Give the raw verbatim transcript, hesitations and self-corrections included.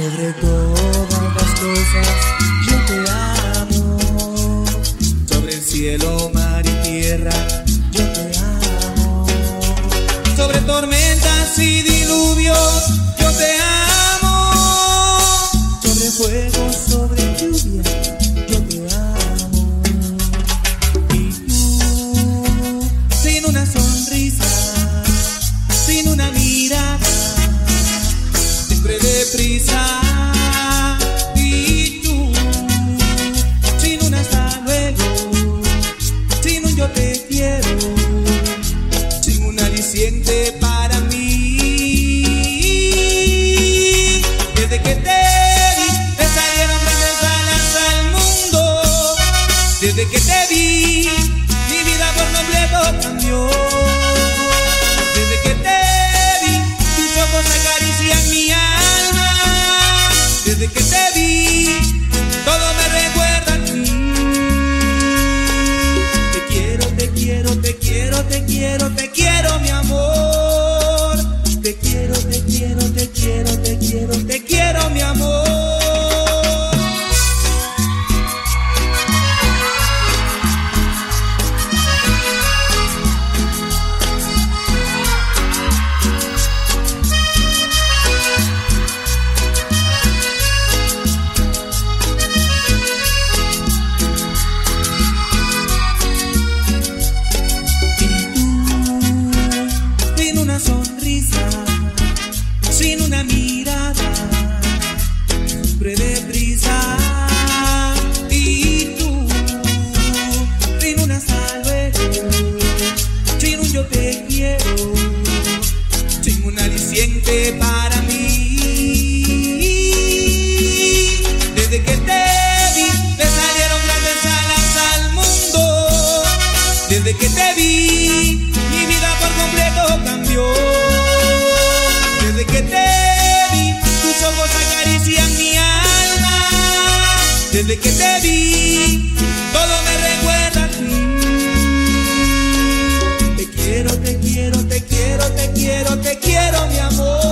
Sobre todas las cosas yo te amo. Sobre el cielo, mar y tierra yo te amo. Sobre tormentas y diluvios yo te amo. Sobre fuego, sobre lluvia yo te amo. Y tú, sin una sonrisa, sin una mirada, siempre deprisa. Y tú, sin un hasta luego, sin un yo te quiero, sin un aliciente para mí. Desde que te vi, me salieron grandes alas al mundo. Desde que te vi, mi vida por completo cambió. Desde que te vi, tus ojos acarician mi alma. Desde que te vi, todo me recuerda a ti. Te quiero, te quiero, te quiero, te quiero, te quiero, mi amor. Te quiero, te quiero, te quiero, te quiero, te quiero, mi amor. Sonrisa, sin una mirada, siempre deprisa. Y tú, sin un hasta luego, sin un yo te quiero, sin un aliciente para mí. Desde que te vi, me salieron grandes alas al mundo. Desde que te vi, mi vida por completo cambió. Desde que te vi, tus ojos acarician mi alma. Desde que te vi, todo me recuerda a ti. Te quiero, te quiero, te quiero, te quiero, te quiero, mi amor.